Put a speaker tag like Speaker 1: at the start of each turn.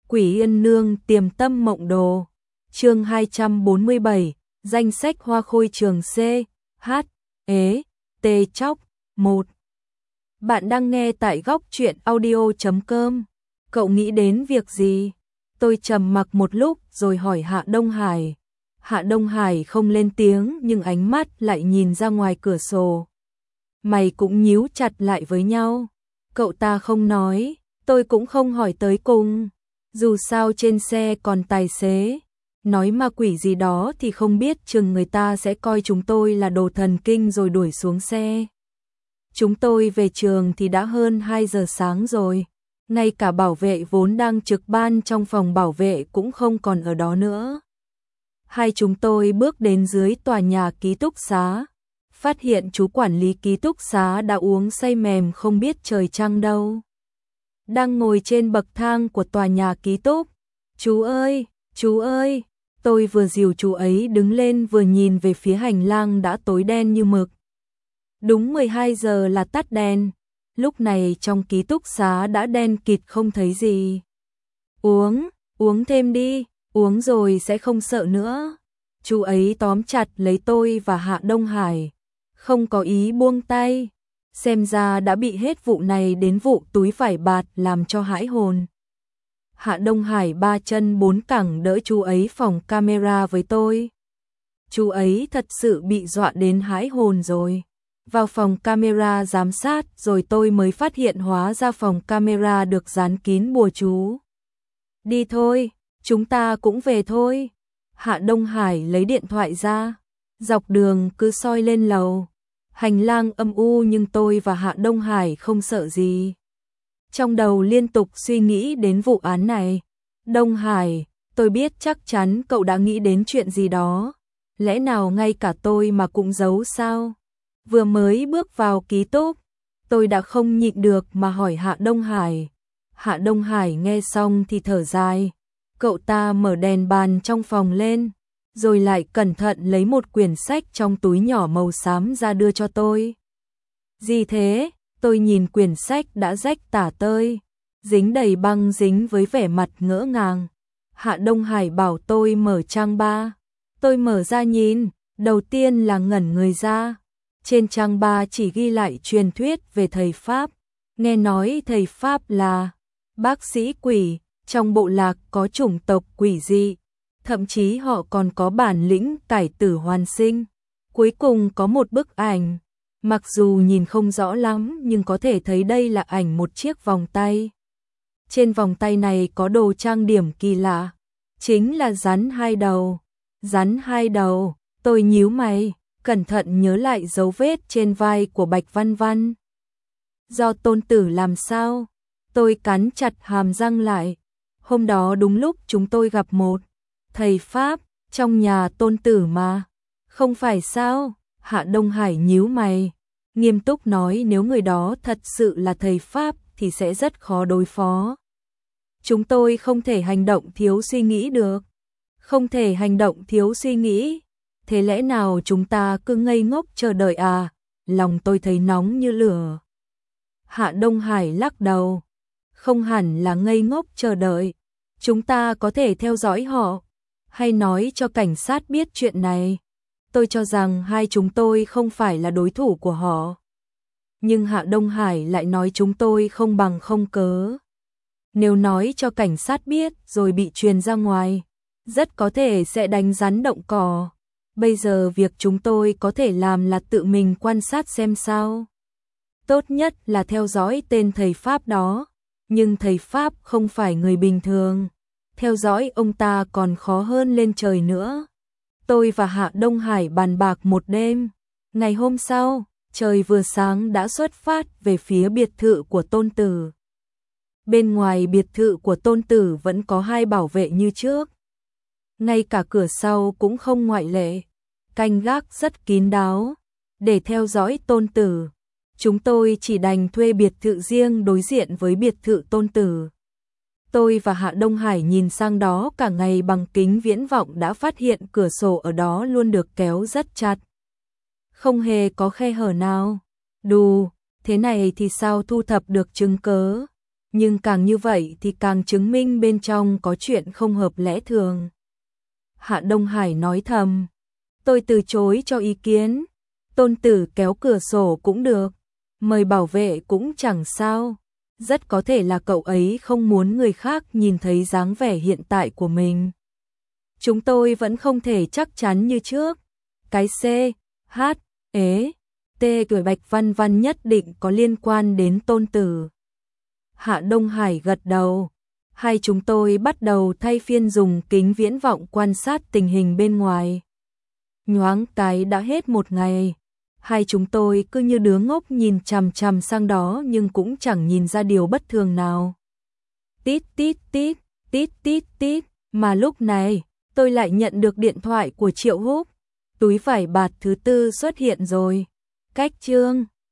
Speaker 1: Quỷ Yên Nương Tiềm Tâm Mộng Đồ. Chương 247, danh sách hoa khôi trường C, H, ế, T chóc, 1. Bạn đang nghe tại góc truyện audio.com. Cậu nghĩ đến việc gì? Tôi trầm mặc một lúc rồi hỏi Hạ Đông Hải. Hạ Đông Hải không lên tiếng nhưng ánh mắt lại nhìn ra ngoài cửa sổ. Mày cũng nhíu chặt lại với nhau. Cậu ta không nói, tôi cũng không hỏi tới cùng. Dù sao trên xe còn tài xế. Nói ma quỷ gì đó thì không biết chừng người ta sẽ coi chúng tôi là đồ thần kinh rồi đuổi xuống xe. Chúng tôi về trường thì đã hơn 2 giờ sáng rồi. Ngay cả bảo vệ vốn đang trực ban trong phòng bảo vệ cũng không còn ở đó nữa. Hai chúng tôi bước đến dưới tòa nhà ký túc xá. Phát hiện chú quản lý ký túc xá đã uống say mềm không biết trời trăng đâu. Đang ngồi trên bậc thang của tòa nhà ký túc. Chú ơi, tôi vừa dìu chú ấy đứng lên vừa nhìn về phía hành lang đã tối đen như mực. Đúng 12 giờ là tắt đèn, lúc này trong ký túc xá đã đen kịt không thấy gì. Uống thêm đi, uống rồi sẽ không sợ nữa. Chú ấy tóm chặt lấy tôi và Hạ Đông Hải, không có ý buông tay. Xem ra đã bị hết vụ này đến vụ túi vải bạt làm cho hãi hồn. Hạ Đông Hải 3 chân 4 cẳng đỡ chú ấy phòng camera với tôi. Chú ấy thật sự bị dọa đến hãi hồn rồi. Vào phòng camera giám sát rồi tôi mới phát hiện hóa ra phòng camera được dán kín bùa chú. Đi thôi, chúng ta cũng về thôi. Hạ Đông Hải lấy điện thoại ra. Dọc đường cứ soi lên lầu. Hành lang âm u nhưng tôi và Hạ Đông Hải không sợ gì. Trong đầu liên tục suy nghĩ đến vụ án này. Đông Hải, tôi biết chắc chắn cậu đã nghĩ đến chuyện gì đó. Lẽ nào ngay cả tôi mà cũng giấu sao? Vừa mới bước vào ký túc, tôi đã không nhịn được mà hỏi Hạ Đông Hải. Hạ Đông Hải nghe xong thì thở dài. Cậu ta mở đèn bàn trong phòng lên, rồi lại cẩn thận lấy một quyển sách trong túi nhỏ màu xám ra đưa cho tôi. Gì thế? Tôi nhìn quyển sách đã rách tả tơi, dính đầy băng dính với vẻ mặt ngỡ ngàng. Hạ Đông Hải bảo tôi mở trang 3. Tôi mở ra nhìn, đầu tiên là ngẩn người ra. Trên trang 3 chỉ ghi lại truyền thuyết về thầy Pháp. Nghe nói thầy Pháp là bác sĩ quỷ, trong bộ lạc có chủng tộc quỷ dị. Thậm chí họ còn có bản lĩnh cải tử hoàn sinh. Cuối cùng có một bức ảnh. Mặc dù nhìn không rõ lắm nhưng có thể thấy đây là ảnh một chiếc vòng tay. Trên vòng tay này có đồ trang điểm kỳ lạ. Chính là rắn 2 đầu. Rắn 2 đầu, tôi nhíu mày, cẩn thận nhớ lại dấu vết trên vai của Bạch Văn Văn. Do Tôn Tử làm sao? Tôi cắn chặt hàm răng lại. Hôm đó đúng lúc chúng tôi gặp một thầy Pháp trong nhà Tôn Tử mà. Không phải sao? Hạ Đông Hải nhíu mày, nghiêm túc nói nếu người đó thật sự là thầy Pháp thì sẽ rất khó đối phó. Chúng tôi không thể hành động thiếu suy nghĩ được. Không thể hành động thiếu suy nghĩ. Thế lẽ nào chúng ta cứ ngây ngốc chờ đợi à? Lòng tôi thấy nóng như lửa. Hạ Đông Hải lắc đầu. Không hẳn là ngây ngốc chờ đợi. Chúng ta có thể theo dõi họ, hay nói cho cảnh sát biết chuyện này. Tôi cho rằng hai chúng tôi không phải là đối thủ của họ. Nhưng Hạ Đông Hải lại nói chúng tôi không bằng không cớ. Nếu nói cho cảnh sát biết rồi bị truyền ra ngoài, rất có thể sẽ đánh rắn động cỏ. Bây giờ việc chúng tôi có thể làm là tự mình quan sát xem sao. Tốt nhất là theo dõi tên thầy Pháp đó. Nhưng thầy Pháp không phải người bình thường. Theo dõi ông ta còn khó hơn lên trời nữa. Tôi và Hạ Đông Hải bàn bạc một đêm. Ngày hôm sau, trời vừa sáng đã xuất phát về phía biệt thự của Tôn Tử. Bên ngoài biệt thự của Tôn Tử vẫn có 2 bảo vệ như trước. Ngay cả cửa sau cũng không ngoại lệ. Canh gác rất kín đáo. Để theo dõi Tôn Tử, chúng tôi chỉ đành thuê biệt thự riêng đối diện với biệt thự Tôn Tử. Tôi và Hạ Đông Hải nhìn sang đó cả ngày bằng kính viễn vọng đã phát hiện cửa sổ ở đó luôn được kéo rất chặt. Không hề có khe hở nào. Đù, thế này thì sao thu thập được chứng cớ? nhưng càng như vậy thì càng chứng minh bên trong có chuyện không hợp lẽ thường. Hạ Đông Hải nói thầm, tôi từ chối cho ý kiến, Tôn Tử kéo cửa sổ cũng được, mời bảo vệ cũng chẳng sao, rất có thể là cậu ấy không muốn người khác nhìn thấy dáng vẻ hiện tại của mình. Chúng tôi vẫn không thể chắc chắn như trước, cái C, H, ế, T tuổi Bạch Văn Văn nhất định có liên quan đến Tôn Tử. Hạ Đông Hải gật đầu, hai chúng tôi bắt đầu thay phiên dùng kính viễn vọng quan sát tình hình bên ngoài. Nhoáng cái đã hết một ngày, hai chúng tôi cứ như đứa ngốc nhìn chằm chằm sang đó nhưng cũng chẳng nhìn ra điều bất thường nào. Tít tít tít, tít tít tít, mà lúc này tôi lại nhận được điện thoại của Triệu Húc, túi vải bạt thứ tư xuất hiện rồi. Cách chương